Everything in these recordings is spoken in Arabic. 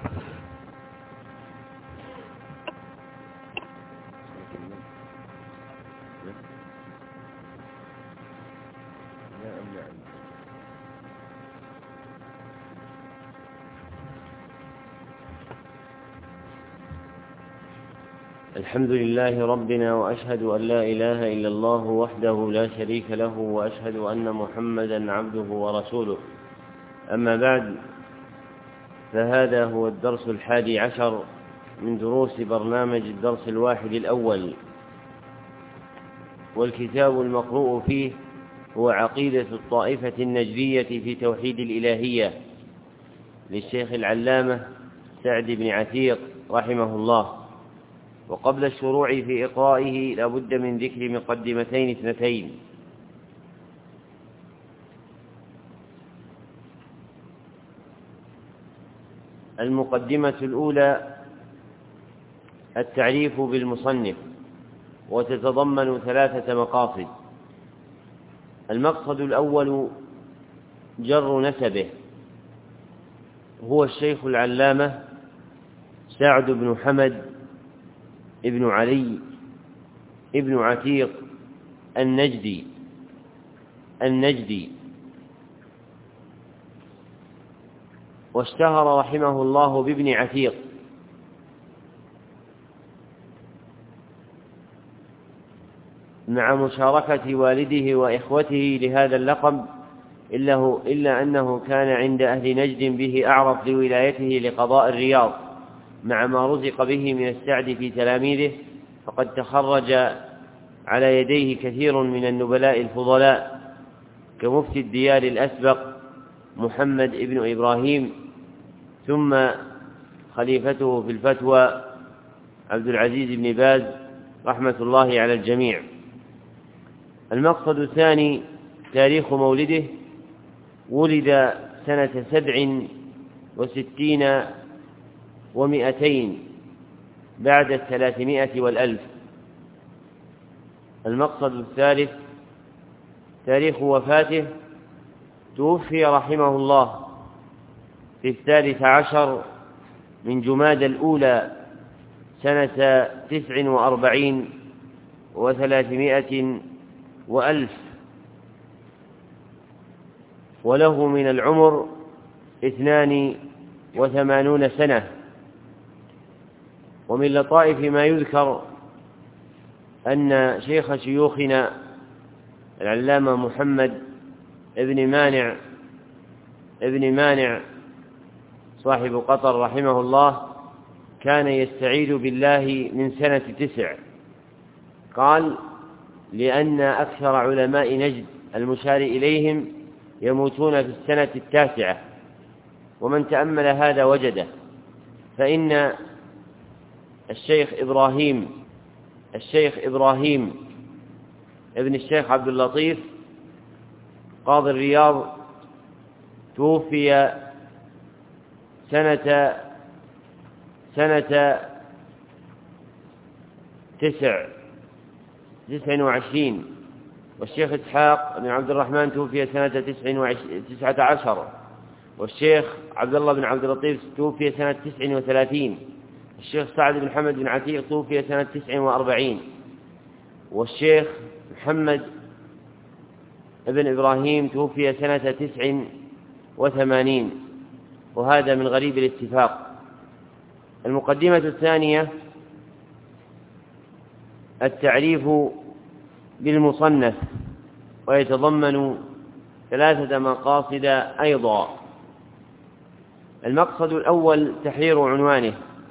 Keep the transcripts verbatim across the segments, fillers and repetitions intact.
الحمد لله ربنا، وأشهد أن لا إله إلا الله وحده لا شريك له، وأشهد أن محمدا عبده ورسوله. أما بعد، فهذا هو الدرس الحادي عشر من دروس برنامج الدرس الواحد الأول، والكتاب المقروء فيه هو عقيدة الطائفة النجدية في توحيد الإلهية للشيخ العلامة سعد بن عتيق رحمه الله. وقبل الشروع في إقرائه لا بد من ذكر مقدمتين اثنتين. المقدمة الأولى التعريف بالمصنف، وتتضمن ثلاثة مقاصد. المقصد الأول جر نسبه، هو الشيخ العلامة سعد بن حمد ابن علي ابن عتيق النجدي النجدي واشتهر رحمه الله بابن عتيق، مع مشاركة والده وإخوته لهذا اللقب، إلا, إلا أنه كان عند أهل نجد به أعرف لولايته لقضاء الرياض، مع ما رزق به من السعد في تلاميذه، فقد تخرج على يديه كثير من النبلاء الفضلاء، كمفتي الديار الأسبق محمد ابن إبراهيم، ثم خليفته في الفتوى عبد العزيز بن باز رحمة الله على الجميع. المقصد الثاني تاريخ مولده، ولد سنة سبع وستين ومئتين بعد الثلاثمائة والألف. المقصد الثالث تاريخ وفاته، توفي رحمه الله في الثالث عشر من جماد الأولى سنة تسع وأربعين وثلاثمائة وألف، وله من العمر اثنان وثمانون سنة. ومن لطائف ما يذكر أن شيخ شيوخنا العلامة محمد ابن مانع ابن مانع صاحب قطر رحمه الله كان يستعيذ بالله من سنة تسع، قال: لأن أكثر علماء نجد المشار إليهم يموتون في السنة التاسعة، ومن تأمل هذا وجده، فإن الشيخ إبراهيم الشيخ إبراهيم ابن الشيخ عبد اللطيف قاضي الرياض توفي سنة سنة تسع تسع وعشرين، والشيخ إسحاق بن عبد الرحمن توفي سنة تسع تسعة عشر، والشيخ عبد الله بن عبد اللطيف توفي سنة تسع وثلاثين، الشيخ سعد بن حمد بن عتيق توفي سنة تسع وأربعين، والشيخ محمد ابن إبراهيم توفي سنة تسع وثمانين، وهذا من غريب الاتفاق. المقدمة الثانية التعريف بالمصنف، ويتضمن ثلاثة مقاصد أيضا. المقصد الأول تحرير عنوانه،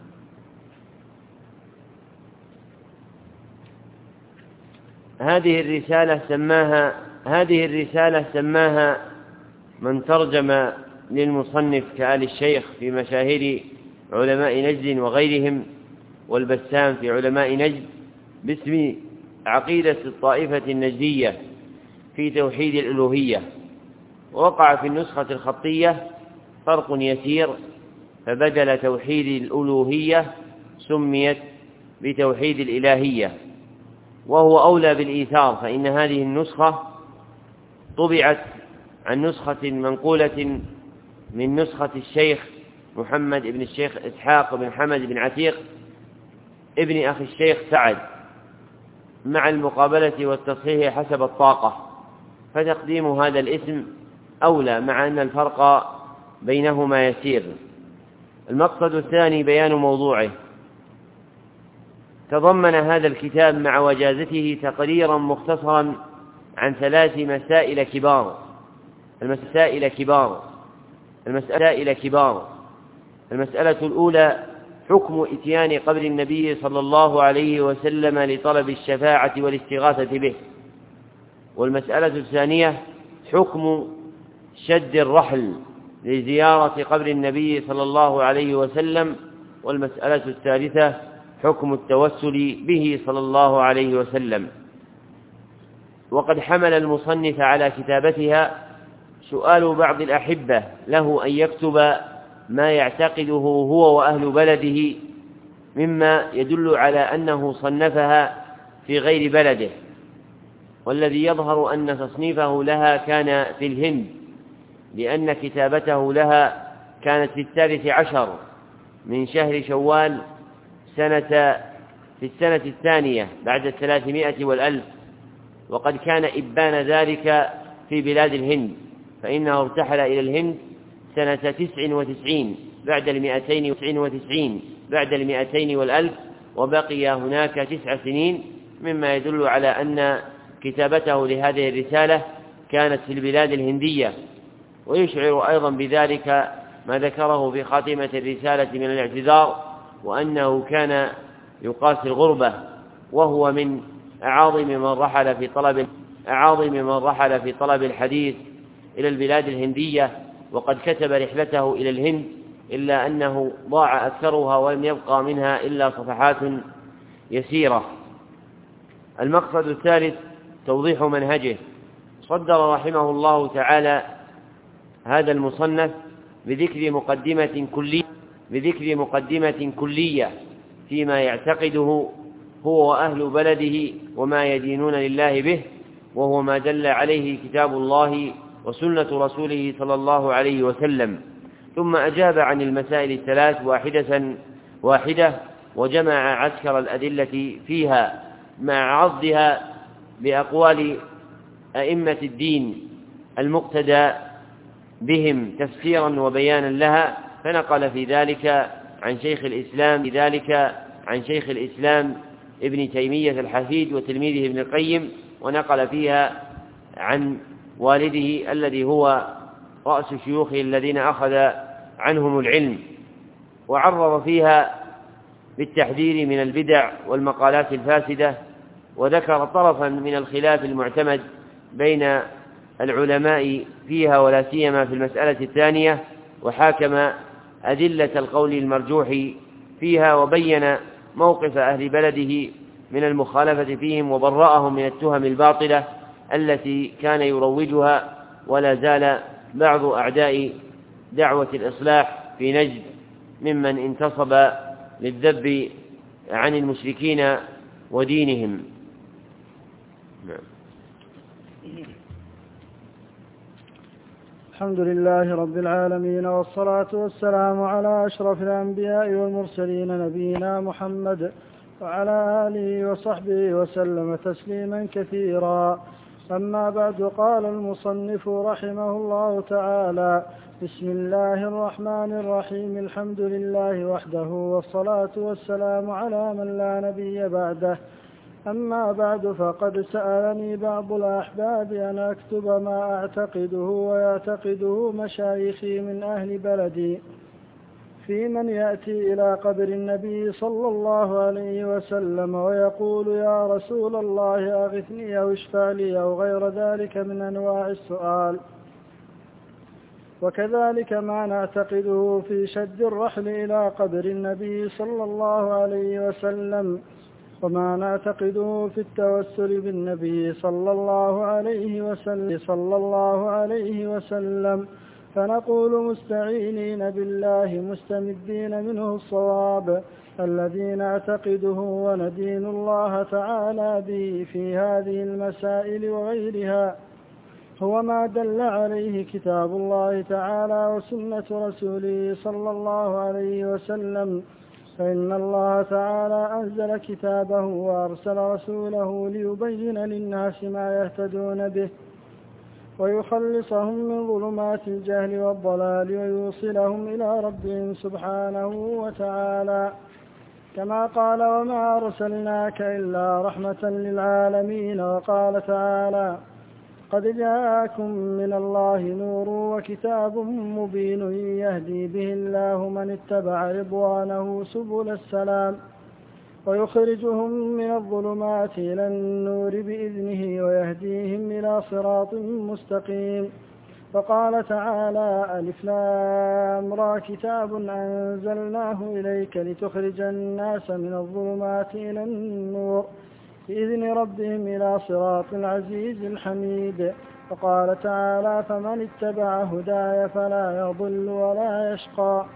هذه الرسالة سماها هذه الرسالة سماها من ترجم للمصنف كآل الشيخ في مشاهير علماء نجد وغيرهم، والبسام في علماء نجد، باسم عقيدة الطائفة النجدية في توحيد الألوهية. ووقع في النسخة الخطية فرق يسير، فبدل توحيد الألوهية سميت بتوحيد الإلهية، وهو أولى بالإيثار، فإن هذه النسخة طبعت عن نسخة منقولة من نسخة الشيخ محمد بن الشيخ إسحاق بن حمد بن عتيق ابن أخي الشيخ سعد، مع المقابلة والتصحيح حسب الطاقة، فتقديم هذا الاسم أولى مع أن الفرق بينهما يسير. المقصد الثاني بيان موضوعه. تضمن هذا الكتاب مع وجازته تقريرا مختصرا عن ثلاث مسائل كبار المسائل كبار المسائل كبار المسألة الأولى حكم إتيان قبر النبي صلى الله عليه وسلم لطلب الشفاعة والاستغاثة به. والمسألة الثانية حكم شد الرحل لزيارة قبر النبي صلى الله عليه وسلم. والمسألة الثالثة حكم التوسل به صلى الله عليه وسلم. وقد حمل المصنف على كتابتها سؤال بعض الأحبة له أن يكتب ما يعتقده هو وأهل بلده مما يدل على أنه صنفها في غير بلده، والذي يظهر أن تصنيفه لها كان في الهند، لأن كتابته لها كانت في الثالث عشر من شهر شوال سنة في السنة الثانية بعد الثلاثمائة والألف، وقد كان إبان ذلك في بلاد الهند، فإنه ارتحل إلى الهند سنة تسع وتسعين بعد المئتين وتسع وتسعين بعد المئتين والألف، وبقي هناك تسع سنين، مما يدل على أن كتابته لهذه الرسالة كانت في البلاد الهندية. ويشعر أيضا بذلك ما ذكره في خاتمة الرسالة من الاعتذار، وأنه كان يقاسي الغربة، وهو من أعاظم من رحل في طلب أعاظم من رحل في طلب الحديث إلى البلاد الهندية، وقد كتب رحلته إلى الهند، إلا أنه ضاع أكثرها ولم يبقى منها إلا صفحات يسيرة. المقصد الثالث توضيح منهجه. صدر رحمه الله تعالى هذا المصنف بذكر مقدمة كلية بذكر مقدمة كلية فيما يعتقده هو وأهل بلده وما يدينون لله به، وهو ما دل عليه كتاب الله وسنة رسوله صلى الله عليه وسلم. ثم أجاب عن المسائل الثلاث واحدة واحدة وجمع عسكر الأدلة فيها مع عضها بأقوال أئمة الدين المقتدى بهم تفسيرا وبيانا لها، فنقل في ذلك عن شيخ الإسلام في ذلك عن شيخ الإسلام ابن تيمية الحفيد وتلميذه ابن القيم، ونقل فيها عن والده الذي هو رأس شيوخه الذين أخذ عنهم العلم، وعرض فيها بالتحذير من البدع والمقالات الفاسدة، وذكر طرفا من الخلاف المعتمد بين العلماء فيها ولا سيما في المسألة الثانية، وحاكم أدلة القول المرجوح فيها، وبين موقف أهل بلده من المخالفة فيهم، وبرأهم من التهم الباطلة التي كان يروجها. ولا زال بعض أعداء دعوة الإصلاح في نجد ممن انتصب للذب عن المشركين ودينهم. الحمد لله رب العالمين، والصلاة والسلام على أشرف الأنبياء والمرسلين نبينا محمد وعلى آله وصحبه وسلم تسليما كثيرا. أما بعد، قال المصنف رحمه الله تعالى: بسم الله الرحمن الرحيم. الحمد لله وحده، والصلاة والسلام على من لا نبي بعده. أما بعد، فقد سألني بعض الأحباب أن أكتب ما أعتقده ويعتقده مشايخي من أهل بلدي في من يأتي إلى قبر النبي صلى الله عليه وسلم ويقول: يا رسول الله أغثني أو اشفع لي أو غير ذلك من أنواع السؤال. وكذلك ما نعتقده في شد الرحل إلى قبر النبي صلى الله عليه وسلم، وما نعتقده في التوسل بالنبي صلى الله عليه وسلم صلى الله عليه وسلم فنقول مستعينين بالله مستمدين منه الصواب الذي نعتقده، وندين الله تعالى به في هذه المسائل وغيرها. هو ما دل عليه كتاب الله تعالى وسنة رسوله صلى الله عليه وسلم، فإن الله تعالى أنزل كتابه وأرسل رسوله ليبين للناس ما يهتدون به ويخلصهم من ظلمات الجهل والضلال ويوصلهم إلى ربهم سبحانه وتعالى، كما قال وما أرسلناك إلا رحمة للعالمين. وقال تعالى قد جاءكم من الله نور وكتاب مبين يهدي به الله من اتبع رضوانه سبل السلام ويخرجهم من الظلمات إلى النور بإذنه ويهديهم إلى صراط مستقيم. وقال تعالى ألف لام را كتاب أنزلناه إليك لتخرج الناس من الظلمات إلى النور بإذن ربهم إلى صراط العزيز الحميد. وقال تعالى فمن اتبع هداي فلا يضل ولا يشقى.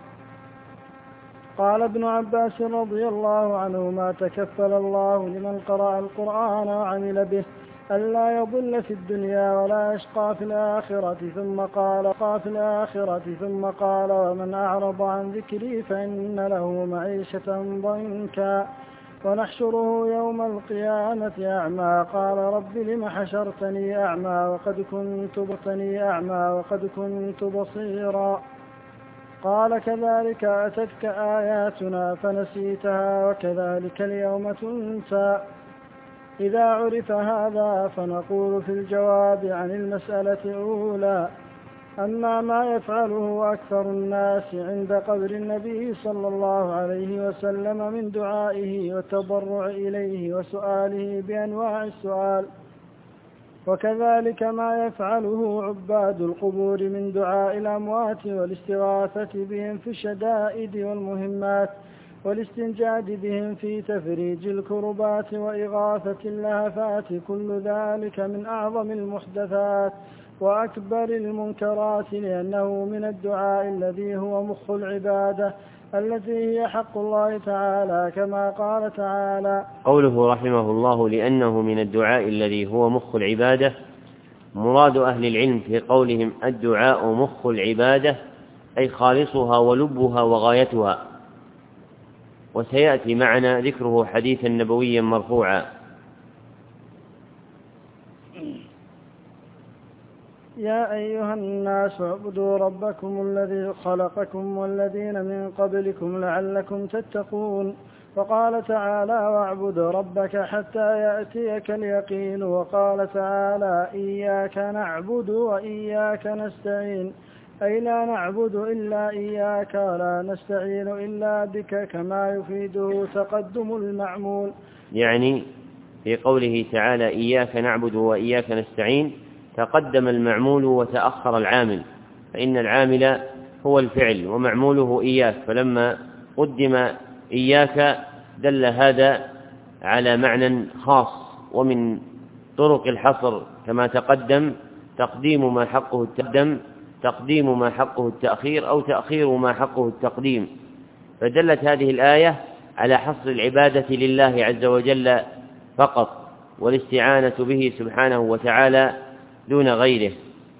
قال ابن عباس رضي الله عنهما تكفل الله لمن قرأ القرآن وعمل به ألا يضل في الدنيا ولا يشقى في الآخرة، ثم قال في الآخرة ثم قال ومن أعرض عن ذكري فإن له معيشة ضنكا ونحشره يوم القيامة أعمى قال رب لم حشرتني أعمى وقد كنت بطني أعمى وقد كنت بصيرا. قال كذلك أتتك آياتنا فنسيتها وكذلك اليوم تنسى. إذا عرف هذا فنقول في الجواب عن المسألة الأولى أما ما يفعله أكثر الناس عند قبر النبي صلى الله عليه وسلم من دعائه والتضرع إليه وسؤاله بأنواع السؤال، وكذلك ما يفعله عباد القبور من دعاء الأموات والاستغاثة بهم في الشدائد والمهمات والاستنجاد بهم في تفريج الكربات وإغاثة اللهفات، كل ذلك من أعظم المحدثات وأكبر المنكرات، لأنه من الدعاء الذي هو مخ العبادة التي هي حق الله تعالى، كما قال تعالى قوله رحمه الله لأنه من الدعاء الذي هو مخ العبادة، مراد أهل العلم في قولهم الدعاء مخ العبادة أي خالصها ولبها وغايتها، وسيأتي معنا ذكره حديثا نبويا مرفوعا. يا أيها الناس اعبدوا ربكم الذي خلقكم والذين من قبلكم لعلكم تتقون. وقال تعالى واعبد ربك حتى يأتيك اليقين. وقال تعالى إياك نعبد وإياك نستعين، أي لا نعبد إلا إياك ولا نستعين إلا بك، كما يفيده تقدم المعمول. يعني في قوله تعالى إياك نعبد وإياك نستعين تقدم المعمول وتأخر العامل، فإن العامل هو الفعل ومعموله إياك، فلما قدم إياك دل هذا على معنى خاص. ومن طرق الحصر كما تقدم تقديم ما حقه التقدم تقديم ما حقه التأخير أو تأخير ما حقه التقديم، فدلت هذه الآية على حصر العبادة لله عز وجل فقط والاستعانة به سبحانه وتعالى دون غيره.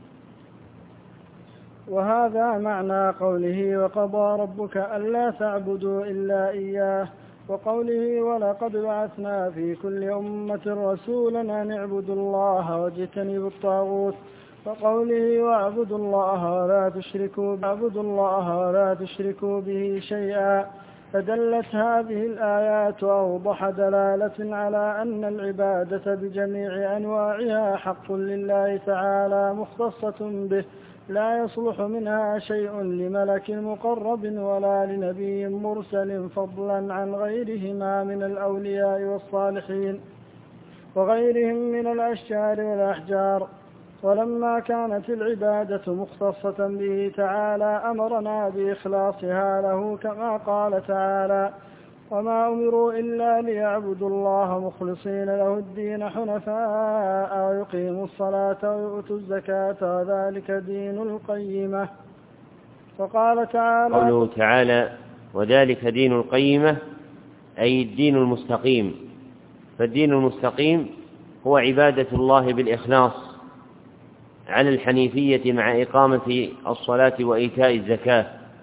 وهذا معنى قوله وقضى ربك ألا تعبدوا إلا إياه، وقوله ولقد بعثنا في كل أمة رسولا أن اعبدوا الله واجتنبوا الطاغوت، وقوله واعبدوا الله ولا تشركوا واعبدوا الله ولا تشركوا به شيئا. فدلت هذه الآيات أوضح دلالة على أن العبادة بجميع أنواعها حق لله تعالى مختصة به، لا يصلح منها شيء لملك مقرب ولا لنبي مرسل، فضلا عن غيرهما من الأولياء والصالحين وغيرهم من الأشجار والأحجار. ولما كانت العبادة مختصة به تعالى أمرنا بإخلاصها له، كما قال تعالى وما أمروا إلا ليعبدوا الله مخلصين له الدين حنفاء ويقيموا الصلاة ويؤتوا الزكاة وذلك دين القيمة. وقال تعالى قوله تعالى وذلك دين القيمة أي الدين المستقيم، فالدين المستقيم هو عبادة الله بالإخلاص، على الحنيفية مع إقامة الصلاة وإيتاء الزكاة.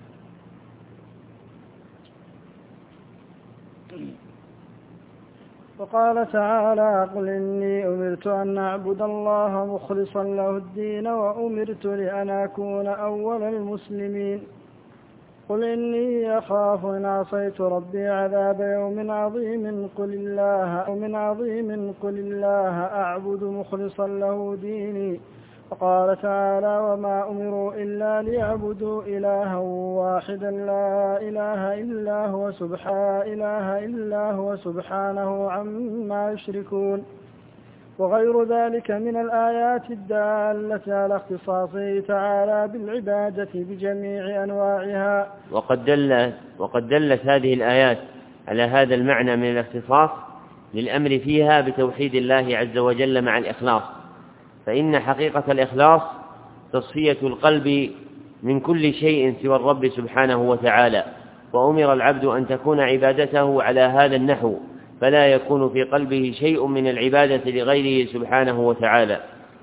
وقال تعالى: قل إني أمرت أن أعبد الله مخلصا له الدين وأمرت لأن أكون أول المسلمين. قل إني أخاف إن عصيت ربي عذاب يوم عظيم قل الله يوم عظيم قل الله أعبد مخلصا له ديني. وقال تعالى: وما أمروا إلا ليعبدوا إلها واحدا لا إله إلا هو سبحانه إله إلا هو سبحانه عما يشركون. وغير ذلك من الآيات الدالة على اختصاصه تعالى بالعبادة بجميع أنواعها. وقد دلت, وقد دلت هذه الآيات على هذا المعنى من الاختصاص للأمر فيها بتوحيد الله عز وجل مع الإخلاص، فإن حقيقة الإخلاص تصفية القلب من كل شيء سوى الرب سبحانه وتعالى، وأمر العبد أن تكون عبادته على هذا النحو، فلا يكون في قلبه شيء من العبادة لغيره سبحانه وتعالى.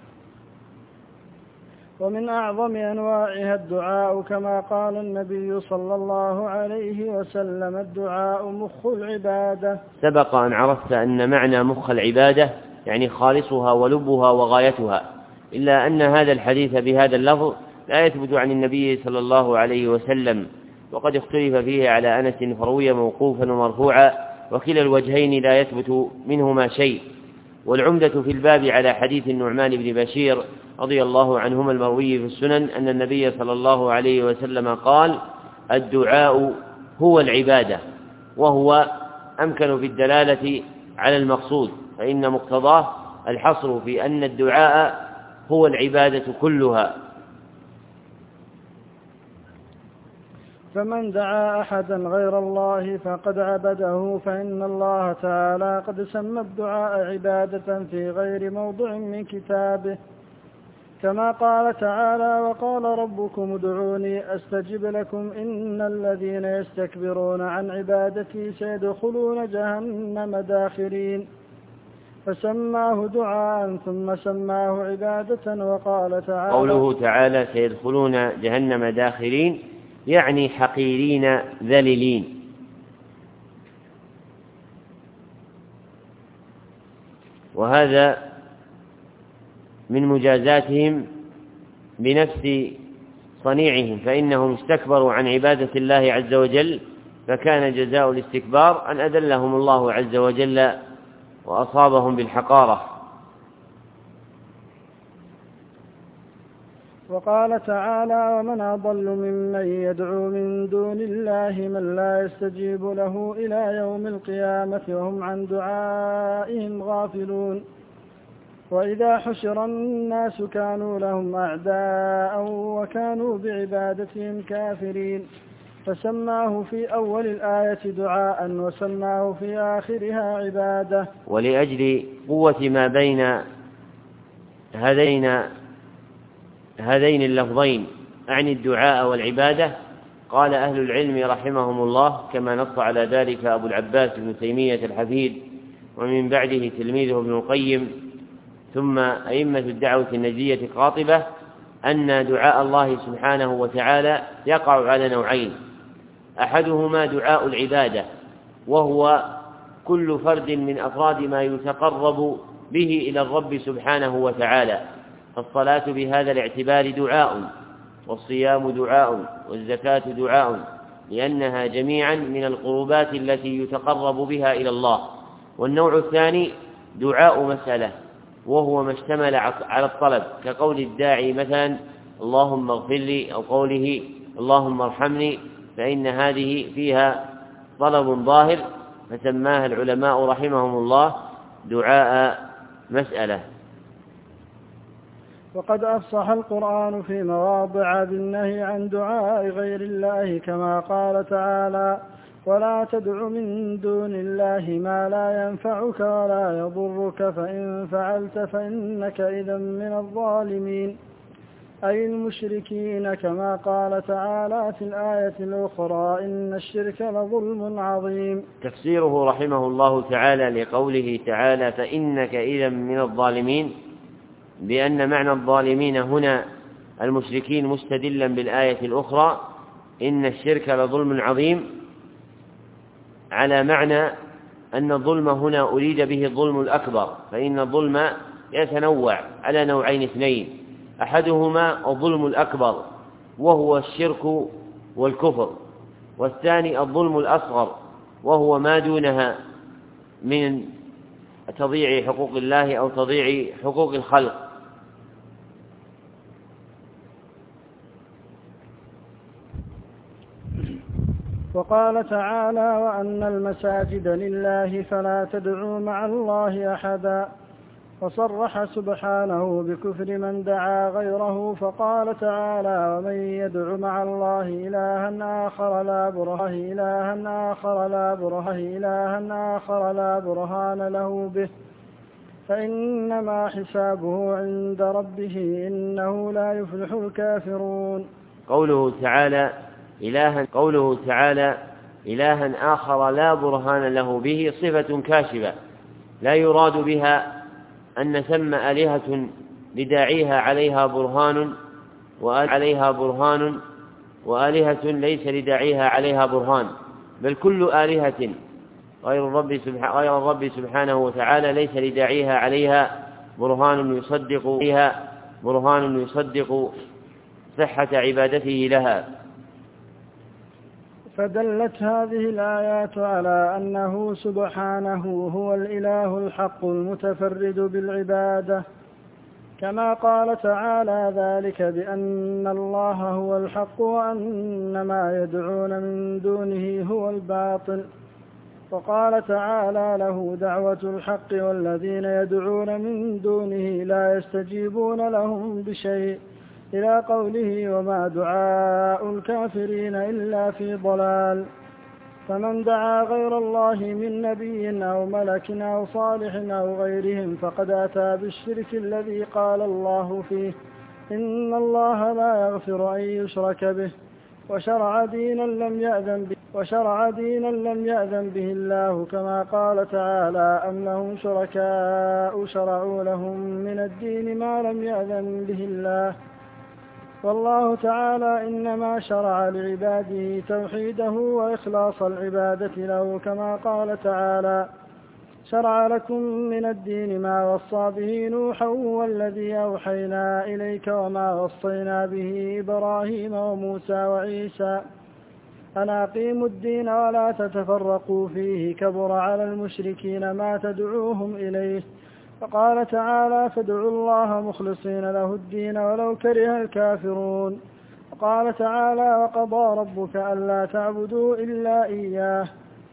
ومن أعظم أنواعها الدعاء، كما قال النبي صلى الله عليه وسلم: الدعاء مخ العبادة. سبق أن عرفت أن معنى مخ العبادة يعني خالصها ولبها وغايتها، إلا أن هذا الحديث بهذا اللفظ لا يثبت عن النبي صلى الله عليه وسلم، وقد اختلف فيه على أنس فروي موقوفا ومرفوعا، وكلا الوجهين لا يثبت منهما شيء. والعمدة في الباب على حديث النعمان بن بشير رضي الله عنهما المروي في السنن أن النبي صلى الله عليه وسلم قال: الدعاء هو العبادة، وهو أمكن في الدلالة على المقصود، فإن مقتضاه الحصر في أن الدعاء هو العبادة كلها. فمن دعا أحدا غير الله فقد عبده، فإن الله تعالى قد سمى الدعاء عبادة في غير موضع من كتابه، كما قال تعالى: وقال ربكم ادعوني أستجب لكم إن الذين يستكبرون عن عبادتي سيدخلون جهنم داخرين. فسماه دعاء ثم سماه عبادة. وقال تعالى: قوله تعالى سيدخلون جهنم داخرين يعني حقيرين ذليلين. وهذا من مجازاتهم بنفس صنيعهم، فإنهم استكبروا عن عبادة الله عز وجل، فكان جزاء الاستكبار أن أذلهم الله عز وجل وأصابهم بالحقارة. وقال تعالى: ومن أضل ممن يدعو من دون الله من لا يستجيب له إلى يوم القيامة وهم عن دعائهم غافلون. وإذا حشر الناس كانوا لهم أعداء وكانوا بعبادتهم كافرين. فسماه في أول الآية دعاء وسماه في آخرها عبادة. ولأجل قوة ما بين هذين هذين اللفظين عن الدعاء والعبادة، قال أهل العلم رحمهم الله، كما نص على ذلك أبو العباس بن تيمية الحفيد، ومن بعده تلميذه ابن القيم، ثم أئمة الدعوة النجدية قاطبة، أن دعاء الله سبحانه وتعالى يقع على نوعين: أحدهما دعاء العبادة، وهو كل فرد من أفراد ما يتقرب به إلى الرب سبحانه وتعالى. الصلاة بهذا الاعتبار دعاء، والصيام دعاء، والزكاة دعاء، لأنها جميعا من القربات التي يتقرب بها إلى الله. والنوع الثاني دعاء مسألة، وهو ما اشتمل على الطلب، كقول الداعي مثلا: اللهم اغفر لي، أو قوله: اللهم ارحمني، فإن هذه فيها طلب ظاهر، فسماها العلماء رحمهم الله دعاء مسألة. وقد أفصح القرآن في مواضع بالنهي عن دعاء غير الله، كما قال تعالى: ولا تدع من دون الله ما لا ينفعك ولا يضرك فإن فعلت فإنك إذا من الظالمين، أي المشركين، كما قال تعالى في الآية الأخرى: إن الشرك لظلم عظيم. تفسيره رحمه الله تعالى لقوله تعالى: فإنك إذا من الظالمين، بأن معنى الظالمين هنا المشركين مستدلا بالآية الأخرى إن الشرك لظلم عظيم، على معنى أن الظلم هنا أريد به الظلم الأكبر، فإن الظلم يتنوع على نوعين اثنين، أحدهما الظلم الأكبر وهو الشرك والكفر، والثاني الظلم الأصغر وهو ما دونها من تضييع حقوق الله أو تضييع حقوق الخلق. وقال تعالى: وأن المساجد لله فلا تدعوا مع الله أحدا. وصرح سبحانه بكفر من دعا غيره، فقال تعالى: ومن يدع مع الله إلها آخر لا برهان إلها آخر لا برهان إلها آخر لا برهان له به فإنما حسابه عند ربه إنه لا يفلح الكافرون. قوله تعالى إلها قوله تعالى إلها آخر لا برهان له به صفة كاشفة، لا يراد بها أن ثم آلهة لداعيها عليها برهان وعليها برهان وآلهة ليس لداعيها عليها برهان، بل كل آلهة غير الرب سبحانه, غير الرب سبحانه وتعالى ليس لداعيها عليها برهان يصدق فيها برهان يصدق صحة عبادته لها. فدلت هذه الآيات على أنه سبحانه هو الإله الحق المتفرد بالعبادة، كما قال تعالى: ذلك بأن الله هو الحق وأن ما يدعون من دونه هو الباطل. وقال تعالى: له دعوة الحق والذين يدعون من دونه لا يستجيبون لهم بشيء، إلى قوله: وما دعاء الكافرين إلا في ضلال. فمن دعا غير الله من نبي أو ملك أو صالح أو غيرهم فقد أتى بالشرك الذي قال الله فيه: إن الله لا يغفر أن يشرك به وشرع دينا لم يأذن به وشرع دينا لم يأذن به الله، كما قال تعالى: أم لهم شركاء شرعوا لهم من الدين ما لم يأذن به الله. والله تعالى إنما شرع لعباده توحيده وإخلاص العبادة له، كما قال تعالى: شرع لكم من الدين ما وصى به نوحا والذي أوحينا إليك وما وصينا به إبراهيم وموسى وعيسى أن أقيموا الدين ولا تتفرقوا فيه، كبر على المشركين ما تدعوهم إليه. فقال تعالى: فادعوا الله مخلصين له الدين ولو كره الكافرون. وقال تعالى: وقضى ربك ألا تعبدوا إلا إياه.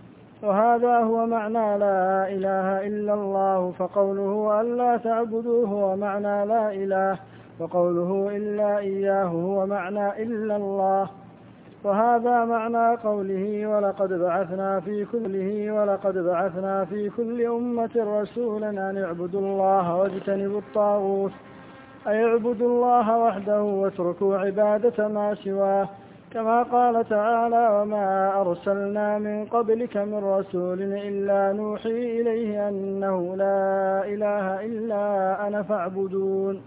وهذا هو معنى لا إله إلا الله، فقوله ألا تعبدوا هو معنى لا إله، وقوله إلا إياه هو معنى إلا الله. وهذا معنى قوله: ولقد بعثنا في كله ولقد بعثنا في كل أمة رسولا أن اعبدوا الله واجتنبوا الطاغوت، أي اعبدوا الله وحده واتركوا عبادة ما سواه، كما قال تعالى: وما أرسلنا من قبلك من رسول إلا نوحي إليه أنه لا إله إلا أنا فاعبدون.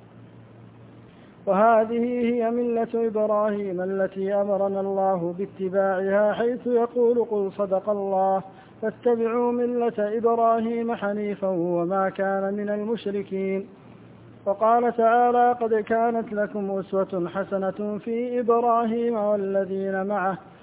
وهذه هي ملة إبراهيم التي أمرنا الله باتباعها، حيث يقول: قل صدق الله فاتبعوا ملة إبراهيم حنيفا وما كان من المشركين. وقال تعالى: قد كانت لكم أسوة حسنة في إبراهيم والذين معه